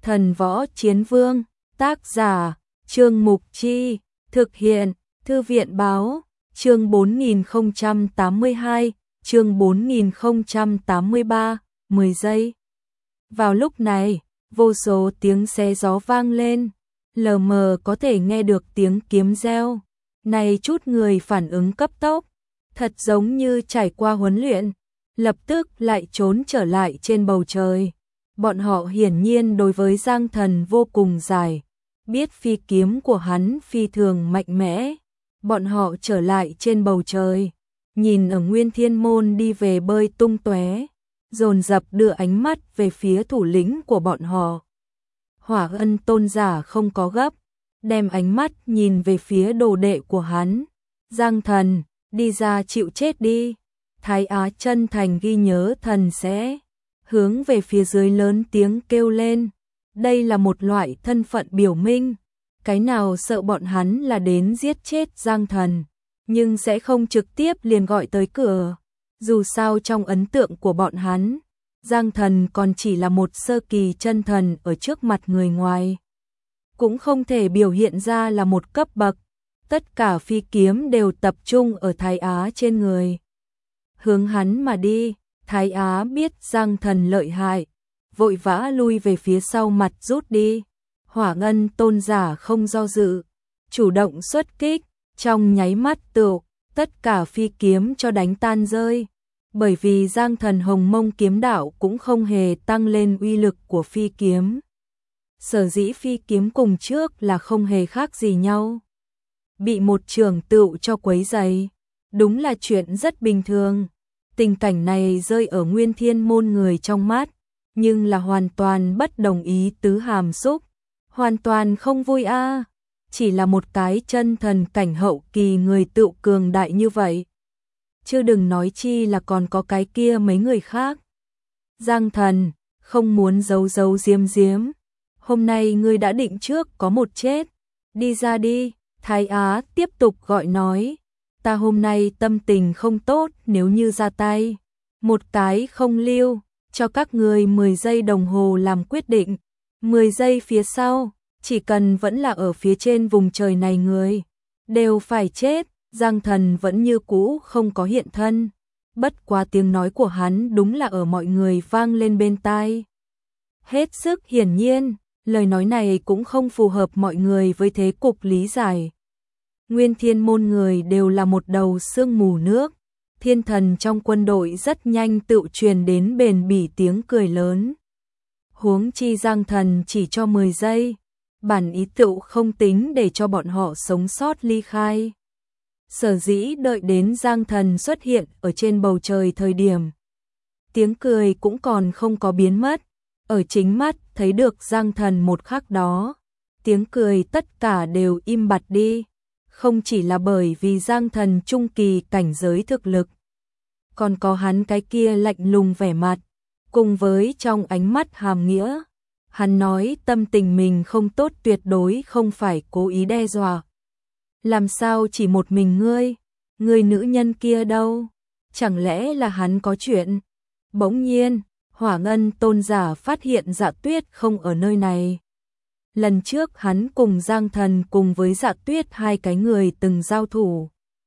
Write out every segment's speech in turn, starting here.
Thần Võ Chiến Vương, tác giả, Trương Mục Chi, thực hiện, Thư viện Báo, chương 4082, chương 4083, 10 giây. Vào lúc này, vô số tiếng xé gió vang lên, lờ mờ có thể nghe được tiếng kiếm reo. Này chút người phản ứng cấp tốc, thật giống như trải qua huấn luyện, lập tức lại trốn trở lại trên bầu trời. Bọn họ hiển nhiên đối với Giang Thần vô cùng giải, biết phi kiếm của hắn phi thường mạnh mẽ. Bọn họ trở lại trên bầu trời, nhìn ở Nguyên Thiên Môn đi về bơi tung tóe, dồn dập đưa ánh mắt về phía thủ lĩnh của bọn họ. Hỏa Ân tôn giả không có gấp, đem ánh mắt nhìn về phía đồ đệ của hắn. Giang Thần, đi ra chịu chết đi. Thái Á chân thành ghi nhớ thần sẽ hướng về phía dưới lớn tiếng kêu lên. Đây là một loại thân phận biểu minh. Cái nào sợ bọn hắn là đến giết chết Giang Thần, nhưng sẽ không trực tiếp liền gọi tới cửa. Dù sao trong ấn tượng của bọn hắn, Giang Thần còn chỉ là một sơ kỳ chân thần ở trước mặt người ngoài. Cũng không thể biểu hiện ra là một cấp bậc. Tất cả phi kiếm đều tập trung ở Thái Á trên người. Hướng hắn mà đi, Thái Á biết Giang Thần lợi hại, vội vã lui về phía sau mặt rút đi. Hỏa Ân tôn giả không do dự, chủ động xuất kích, trong nháy mắt tất cả phi kiếm cho đánh tan rơi. Bởi vì Giang Thần Hồng Mông kiếm đạo cũng không hề tăng lên uy lực của phi kiếm. Sở dĩ phi kiếm cùng trước là không hề khác gì nhau. Bị một trường tựu cho quấy rầy, đúng là chuyện rất bình thường. Tình cảnh này rơi ở Nguyên Thiên Môn người trong mắt, nhưng là hoàn toàn bất đồng ý tứ hàm xúc. Hoàn toàn không vui a, chỉ là một cái chân thần cảnh hậu kỳ người tựu cường đại như vậy. Chứ đừng nói chi là còn có cái kia mấy người khác. Giang Thần, không muốn giấu giấu giếm giếm. Hôm nay ngươi đã định trước có một chết. Đi ra đi, Thái Á tiếp tục gọi nói. Ta hôm nay tâm tình không tốt, nếu như ra tay. Một cái không lưu, cho các người 10 giây đồng hồ làm quyết định. 10 giây phía sau, chỉ cần vẫn là ở phía trên vùng trời này người, đều phải chết. Giang Thần vẫn như cũ không có hiện thân. Bất quá tiếng nói của hắn đúng là ở mọi người vang lên bên tai. Hết sức hiển nhiên, lời nói này cũng không phù hợp mọi người với thế cục lý giải. Nguyên Thiên Môn người đều là một đầu sương mù nước. Thiên thần trong quân đội rất nhanh tự truyền đến bền bỉ tiếng cười lớn. Huống chi Giang Thần chỉ cho 10 giây. Bản ý tựu không tính để cho bọn họ sống sót ly khai. Sở dĩ đợi đến Giang Thần xuất hiện ở trên bầu trời thời điểm. Tiếng cười cũng còn không có biến mất. Ở chính mắt thấy được Giang Thần một khắc đó. Tiếng cười tất cả đều im bặt đi. Không chỉ là bởi vì Giang Thần trung kỳ cảnh giới thực lực. Còn có hắn cái kia lạnh lùng vẻ mặt. Cùng với trong ánh mắt hàm nghĩa. Hắn nói tâm tình mình không tốt tuyệt đối không phải cố ý đe dọa. Làm sao chỉ một mình ngươi? Người nữ nhân kia đâu? Chẳng lẽ là hắn có chuyện? Bỗng nhiên, Hỏa Ân tôn giả phát hiện Dạ Tuyết không ở nơi này. Lần trước hắn cùng Giang Thần cùng với Dạ Tuyết hai cái người từng giao thủ.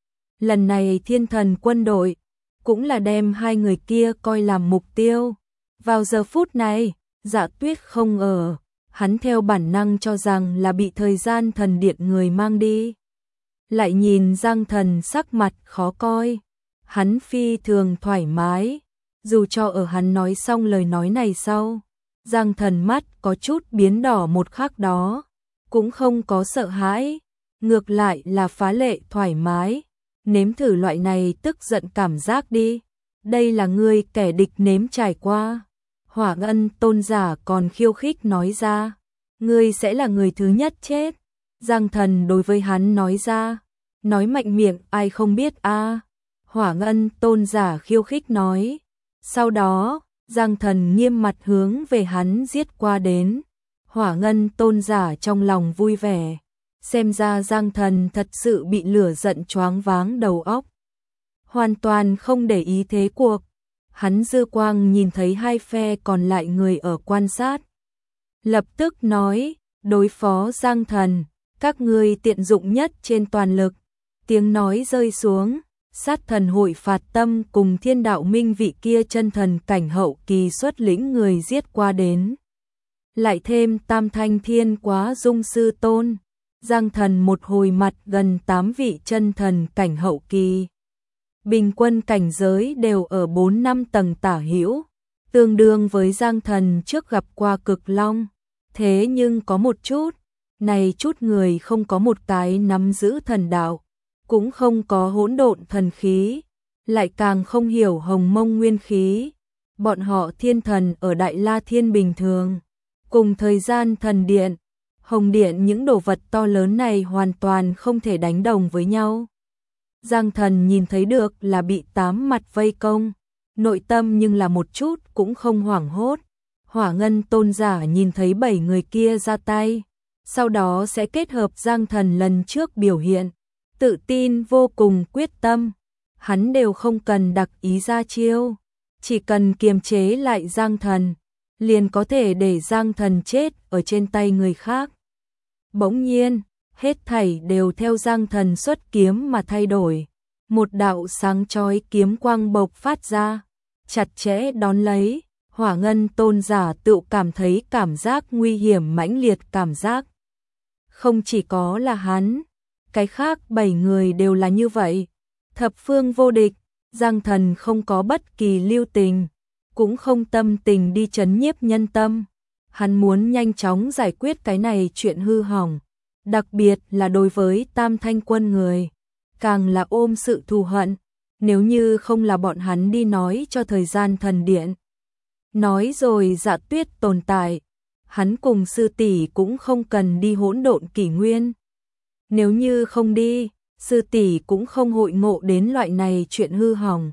Lần này Thiên Thần quân đội cũng là đem hai người kia coi làm mục tiêu. Vào giờ phút này, Dạ Tuyết không ở, hắn theo bản năng cho rằng là bị thời gian thần điện người mang đi. Lại nhìn Giang Thần sắc mặt khó coi, hắn phi thường thoải mái, dù cho ở hắn nói xong lời nói này sau, Giang Thần mắt có chút biến đỏ một khắc đó, cũng không có sợ hãi, ngược lại là phá lệ thoải mái, nếm thử loại này tức giận cảm giác đi, đây là ngươi kẻ địch nếm trải qua. Hỏa Ân tôn giả còn khiêu khích nói ra, ngươi sẽ là người thứ nhất chết. Giang Thần đối với hắn nói ra, nói mạnh miệng ai không biết a. Hỏa Ân tôn giả khiêu khích nói. Sau đó, Giang Thần nghiêm mặt hướng về hắn giết qua đến. Hỏa Ân tôn giả trong lòng vui vẻ, xem ra Giang Thần thật sự bị lửa giận choáng váng đầu óc. Hoàn toàn không để ý thế cuộc. Hắn dư quang nhìn thấy hai phe còn lại người ở quan sát. lập tức nói, đối phó Giang Thần, các ngươi tiện dụng nhất trên toàn lực. Tiếng nói rơi xuống, sát thần hội Phạt Tâm cùng Thiên Đạo Minh vị kia chân thần cảnh hậu kỳ xuất lĩnh người giết qua đến. Lại thêm Tam Thanh Thiên Quá Dung Sư Tôn, Giang Thần một hồi mặt gần 8 vị chân thần cảnh hậu kỳ. Bình quân cảnh giới đều ở 4-5 tầng tả hữu, tương đương với Giang Thần trước gặp qua Cực Long. Thế nhưng có một chút, này chút người không có một cái nắm giữ thần đạo, cũng không có hỗn độn thần khí, lại càng không hiểu hồng mông nguyên khí. Bọn họ thiên thần ở Đại La Thiên bình thường, cùng thời gian thần điện, hồng điện những đồ vật to lớn này hoàn toàn không thể đánh đồng với nhau. Giang Thần nhìn thấy được là bị 8 mặt vây công, nội tâm nhưng là một chút cũng không hoảng hốt. Hỏa Ngân Tôn giả nhìn thấy 7 người kia ra tay, sau đó sẽ kết hợp Giang Thần lần trước biểu hiện, tự tin vô cùng quyết tâm, hắn đều không cần đặc ý ra chiêu, chỉ cần kiềm chế lại Giang Thần, liền có thể để Giang Thần chết ở trên tay người khác. Bỗng nhiên, hết thảy đều theo Giang Thần xuất kiếm mà thay đổi, một đạo sáng chói kiếm quang bộc phát ra, chặt chẽ đón lấy. Hỏa Ngân Tôn giả tự cảm thấy cảm giác nguy hiểm mãnh liệt cảm giác. Không chỉ có là hắn, cái khác 7 người đều là như vậy. Thập phương vô địch, Giang Thần không có bất kỳ lưu tình, cũng không tâm tình đi trấn nhiếp nhân tâm. Hắn muốn nhanh chóng giải quyết cái này chuyện hư hỏng, đặc biệt là đối với Tam Thanh quân người, càng là ôm sự thù hận, nếu như không là bọn hắn đi nói cho thời gian thần điện. Nói rồi Dạ Tuyết tồn tại, hắn cùng sư tỷ cũng không cần đi hỗn độn kỷ nguyên. Nếu như không đi, sư tỷ cũng không hội ngộ đến loại này chuyện hư hỏng.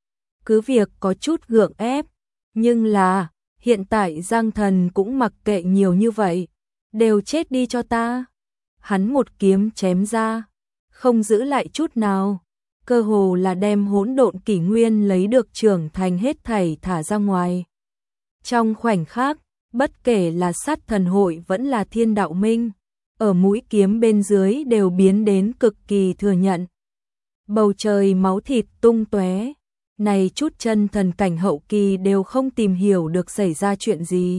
Cứ việc có chút gượng ép, nhưng là, hiện tại Giang Thần cũng mặc kệ nhiều như vậy, đều chết đi cho ta. Hắn một kiếm chém ra, không giữ lại chút nào, cơ hồ là đem hỗn độn kỷ nguyên lấy được trưởng thành hết thảy thả ra ngoài. Trong khoảnh khắc, bất kể là sát thần hội vẫn là Thiên Đạo Minh, ở mũi kiếm bên dưới đều biến đến cực kỳ thừa nhận. Bầu trời máu thịt tung tóe, này chút chân thần cảnh hậu kỳ đều không tìm hiểu được xảy ra chuyện gì.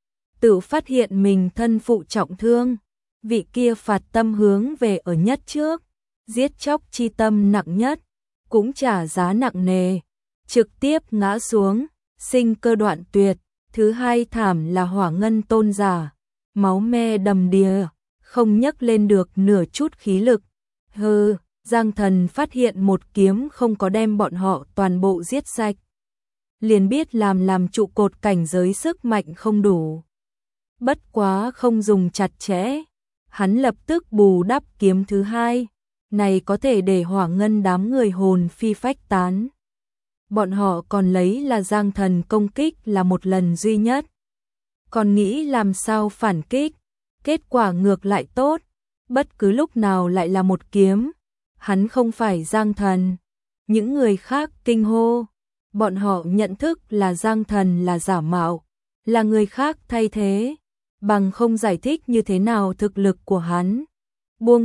Tự phát hiện mình thân phụ trọng thương, vị kia Phạt Tâm hướng về ở nhất trước, giết chóc chi tâm nặng nhất, cũng trả giá nặng nề, trực tiếp ngã xuống, sinh cơ đoạn tuyệt. Thứ hai thảm là Hỏa Ngân Tôn giả, máu me đầm đìa, không nhấc lên được nửa chút khí lực. Giang Thần phát hiện một kiếm không có đem bọn họ toàn bộ giết sạch. Liền biết làm trụ cột cảnh giới sức mạnh không đủ. Bất quá không dùng chặt chẽ, hắn lập tức bù đắp kiếm thứ hai, này có thể để Hỏa Ngân đám người hồn phi phách tán. Bọn họ còn lấy là Giang Thần công kích là một lần duy nhất. Còn nghĩ làm sao phản kích, kết quả ngược lại tốt, bất cứ lúc nào lại là một kiếm. Hắn không phải Giang Thần. Những người khác kinh hô, bọn họ nhận thức là Giang Thần là giả mạo, là người khác thay thế, bằng không giải thích như thế nào thực lực của hắn. Buông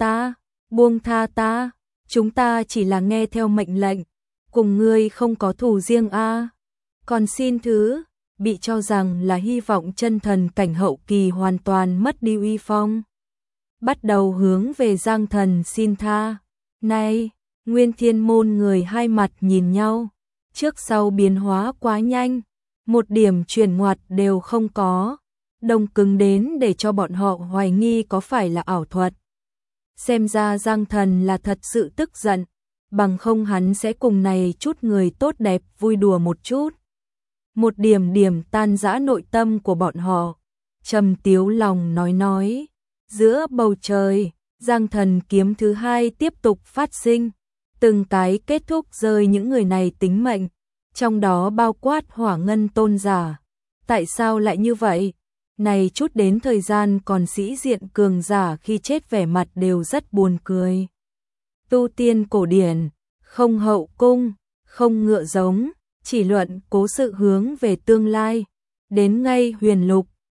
tha ta, chúng ta chỉ là nghe theo mệnh lệnh. Cùng ngươi không có thù riêng a. Còn xin thứ, bị cho rằng là hy vọng chân thần cảnh hậu kỳ hoàn toàn mất đi uy phong. Bắt đầu hướng về Giang Thần xin tha. Này, Nguyên Thiên môn người hai mặt nhìn nhau, trước sau biến hóa quá nhanh, một điểm chuyển ngoặt đều không có, đông cứng đến để cho bọn họ hoài nghi có phải là ảo thuật. Xem ra Giang Thần là thật sự tức giận, bằng không hắn sẽ cùng này chút người tốt đẹp vui đùa một chút. Một điểm tan rã nội tâm của bọn họ, trầm tiếu lòng nói. Giữa bầu trời, Giang Thần kiếm thứ hai tiếp tục phát sinh, từng cái kết thúc rơi những người này tính mệnh, trong đó bao quát Hỏa Ngân Tôn giả. Tại sao lại như vậy? Này chút đến thời gian còn sĩ diện cường giả khi chết vẻ mặt đều rất buồn cười. Tu tiên cổ điển, không hậu cung, không ngựa giống, chỉ luận cố sự hướng về tương lai. Đến ngay huyền lục,